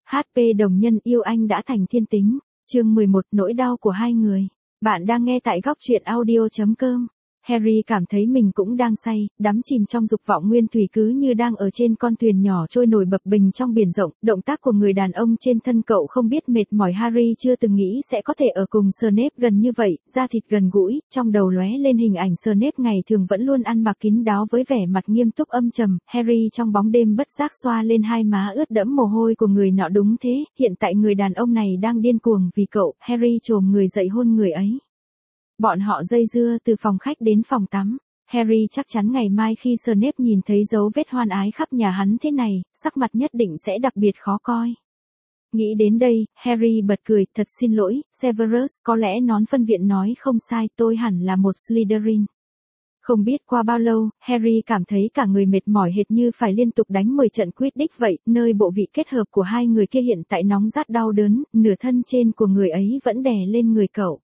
HP đồng nhân yêu anh đã thành thiên tính. Chương 11, nỗi đau của hai người. Bạn đang nghe tại góc truyện audio.com. Harry cảm thấy mình cũng đang say, đắm chìm trong dục vọng nguyên thủy cứ như đang ở trên con thuyền nhỏ trôi nổi bập bềnh trong biển rộng. Động tác của người đàn ông trên thân cậu không biết mệt mỏi. Harry chưa từng nghĩ sẽ có thể ở cùng Snape gần như vậy, da thịt gần gũi, trong đầu lóe lên hình ảnh Snape ngày thường vẫn luôn ăn mặc kín đáo với vẻ mặt nghiêm túc âm trầm. Harry trong bóng đêm bất giác xoa lên hai má ướt đẫm mồ hôi của người nọ. Đúng thế, hiện tại người đàn ông này đang điên cuồng vì cậu. Harry chồm người dậy hôn người ấy. Bọn họ dây dưa từ phòng khách đến phòng tắm. Harry chắc chắn ngày mai khi Snape nhìn thấy dấu vết hoan ái khắp nhà hắn thế này, sắc mặt nhất định sẽ đặc biệt khó coi. Nghĩ đến đây, Harry bật cười, thật xin lỗi, Severus, có lẽ nón phân viện nói không sai, tôi hẳn là một Slytherin. Không biết qua bao lâu, Harry cảm thấy cả người mệt mỏi hệt như phải liên tục đánh 10 trận Quidditch vậy, nơi bộ vị kết hợp của hai người kia hiện tại nóng rát đau đớn, nửa thân trên của người ấy vẫn đè lên người cậu.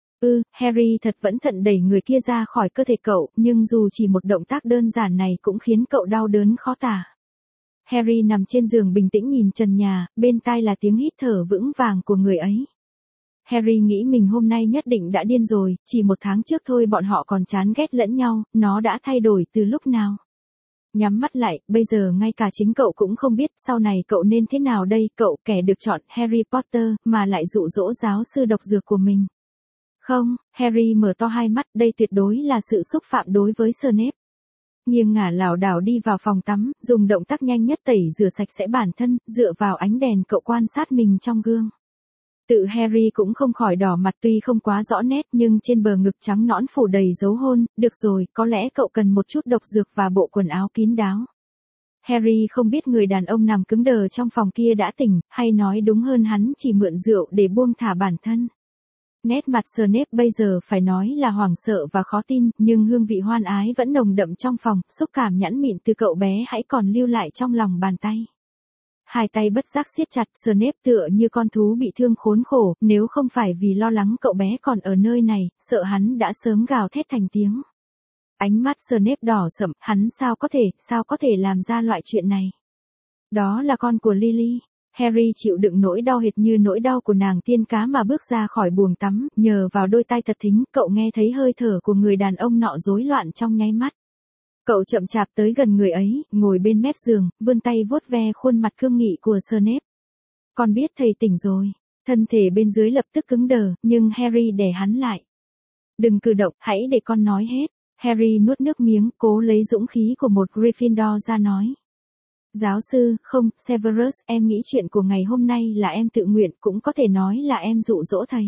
Harry thật vẫn thận đẩy người kia ra khỏi cơ thể cậu, nhưng dù chỉ một động tác đơn giản này cũng khiến cậu đau đớn khó tả. Harry nằm trên giường bình tĩnh nhìn trần nhà, bên tai là tiếng hít thở vững vàng của người ấy. Harry nghĩ mình hôm nay nhất định đã điên rồi, chỉ một tháng trước thôi bọn họ còn chán ghét lẫn nhau, nó đã thay đổi từ lúc nào. Nhắm mắt lại, bây giờ ngay cả chính cậu cũng không biết sau này cậu nên thế nào đây, cậu kẻ được chọn Harry Potter mà lại dụ dỗ giáo sư độc dược của mình. Không, Harry mở to hai mắt, đây tuyệt đối là sự xúc phạm đối với Snape. Nghiêng ngả lảo đảo đi vào phòng tắm, dùng động tác nhanh nhất tẩy rửa sạch sẽ bản thân, dựa vào ánh đèn cậu quan sát mình trong gương. Tự Harry cũng không khỏi đỏ mặt, tuy không quá rõ nét nhưng trên bờ ngực trắng nõn phủ đầy dấu hôn. Được rồi, có lẽ cậu cần một chút độc dược và bộ quần áo kín đáo. Harry không biết người đàn ông nằm cứng đờ trong phòng kia đã tỉnh, hay nói đúng hơn hắn chỉ mượn rượu để buông thả bản thân. Nét mặt Snape bây giờ phải nói là hoảng sợ và khó tin, nhưng hương vị hoan ái vẫn nồng đậm trong phòng, xúc cảm nhẵn mịn từ cậu bé hãy còn lưu lại trong lòng bàn tay. Hai tay bất giác siết chặt, Snape tựa như con thú bị thương khốn khổ, nếu không phải vì lo lắng cậu bé còn ở nơi này, sợ hắn đã sớm gào thét thành tiếng. Ánh mắt Snape đỏ sậm, hắn sao có thể làm ra loại chuyện này. Đó là con của Lily. Harry chịu đựng nỗi đau hệt như nỗi đau của nàng tiên cá mà bước ra khỏi buồng tắm, nhờ vào đôi tai thật thính, cậu nghe thấy hơi thở của người đàn ông nọ rối loạn trong nháy mắt. Cậu chậm chạp tới gần người ấy, ngồi bên mép giường, vươn tay vuốt ve khuôn mặt cương nghị của Snape. Con biết thầy tỉnh rồi. Thân thể bên dưới lập tức cứng đờ, nhưng Harry đè hắn lại. Đừng cử động, hãy để con nói hết. Harry nuốt nước miếng, cố lấy dũng khí của một Gryffindor ra nói. Giáo sư, không, Severus, em nghĩ chuyện của ngày hôm nay là em tự nguyện, cũng có thể nói là em dụ dỗ thầy.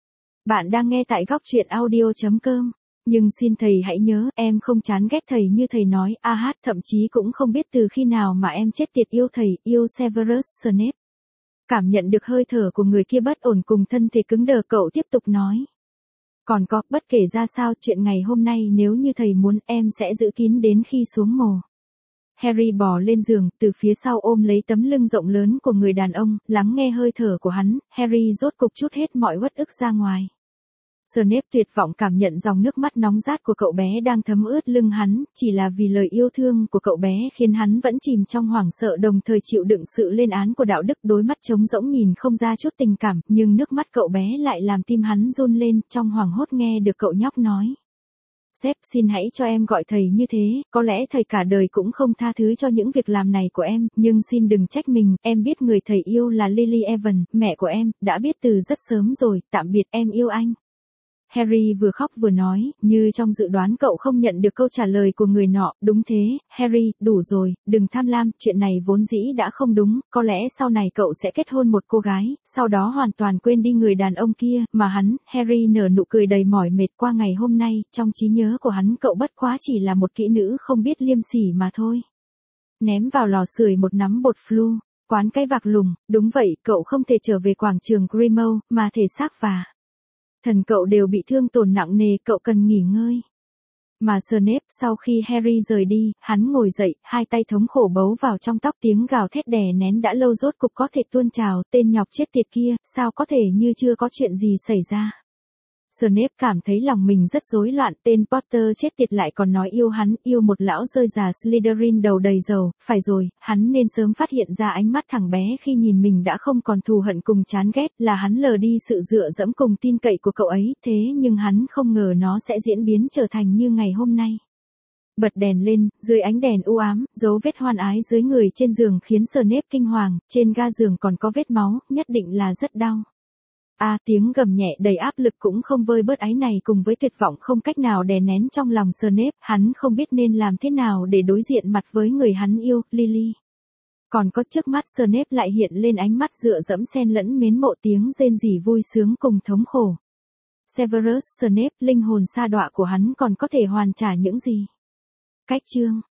Bạn đang nghe tại góc truyện audio.com. Nhưng xin thầy hãy nhớ, em không chán ghét thầy như thầy nói, thậm chí cũng không biết từ khi nào mà em chết tiệt yêu thầy, yêu Severus Snape. Cảm nhận được hơi thở của người kia bất ổn cùng thân thể cứng đờ, cậu tiếp tục nói. Còn có, bất kể ra sao, chuyện ngày hôm nay nếu như thầy muốn, em sẽ giữ kín đến khi xuống mồ. Harry bò lên giường, từ phía sau ôm lấy tấm lưng rộng lớn của người đàn ông, lắng nghe hơi thở của hắn, Harry rốt cục trút hết mọi uất ức ra ngoài. Snape tuyệt vọng cảm nhận dòng nước mắt nóng rát của cậu bé đang thấm ướt lưng hắn, chỉ là vì lời yêu thương của cậu bé khiến hắn vẫn chìm trong hoảng sợ đồng thời chịu đựng sự lên án của đạo đức, đôi mắt trống rỗng nhìn không ra chút tình cảm, nhưng nước mắt cậu bé lại làm tim hắn run lên, trong hoảng hốt nghe được cậu nhóc nói. Sếp, xin hãy cho em gọi thầy như thế, có lẽ thầy cả đời cũng không tha thứ cho những việc làm này của em, nhưng xin đừng trách mình, em biết người thầy yêu là Lily Evans, mẹ của em, đã biết từ rất sớm rồi, tạm biệt, em yêu anh. Harry vừa khóc vừa nói, như trong dự đoán cậu không nhận được câu trả lời của người nọ, đúng thế, Harry, đủ rồi, đừng tham lam, chuyện này vốn dĩ đã không đúng, có lẽ sau này cậu sẽ kết hôn một cô gái, sau đó hoàn toàn quên đi người đàn ông kia, mà hắn, Harry nở nụ cười đầy mỏi mệt qua ngày hôm nay, trong trí nhớ của hắn cậu bất quá chỉ là một kỹ nữ không biết liêm sỉ mà thôi. Ném vào lò sưởi một nắm bột flu, quán cái vạc lùng, đúng vậy, cậu không thể trở về quảng trường Grimmauld, mà thể xác và thần cậu đều bị thương tổn nặng nề, cậu cần nghỉ ngơi. Mà Snape, sau khi Harry rời đi, hắn ngồi dậy, hai tay thống khổ bấu vào trong tóc, tiếng gào thét đè nén đã lâu rốt cục có thể tuôn trào, tên nhóc chết tiệt kia, sao có thể như chưa có chuyện gì xảy ra. Snape cảm thấy lòng mình rất rối loạn, tên Potter chết tiệt lại còn nói yêu hắn, yêu một lão rơi già Slytherin đầu đầy dầu, phải rồi, hắn nên sớm phát hiện ra ánh mắt thằng bé khi nhìn mình đã không còn thù hận cùng chán ghét, là hắn lờ đi sự dựa dẫm cùng tin cậy của cậu ấy, thế nhưng hắn không ngờ nó sẽ diễn biến trở thành như ngày hôm nay. Bật đèn lên, dưới ánh đèn u ám, dấu vết hoan ái dưới người trên giường khiến Snape kinh hoàng, trên ga giường còn có vết máu, nhất định là rất đau. Tiếng gầm nhẹ đầy áp lực cũng không vơi bớt áy này cùng với tuyệt vọng không cách nào đè nén trong lòng Snape, hắn không biết nên làm thế nào để đối diện mặt với người hắn yêu, Lily. Còn có trước mắt Snape lại hiện lên ánh mắt dựa dẫm xen lẫn mến mộ tiếng rên rỉ vui sướng cùng thống khổ. Severus Snape, linh hồn sa đọa của hắn còn có thể hoàn trả những gì? Cách chương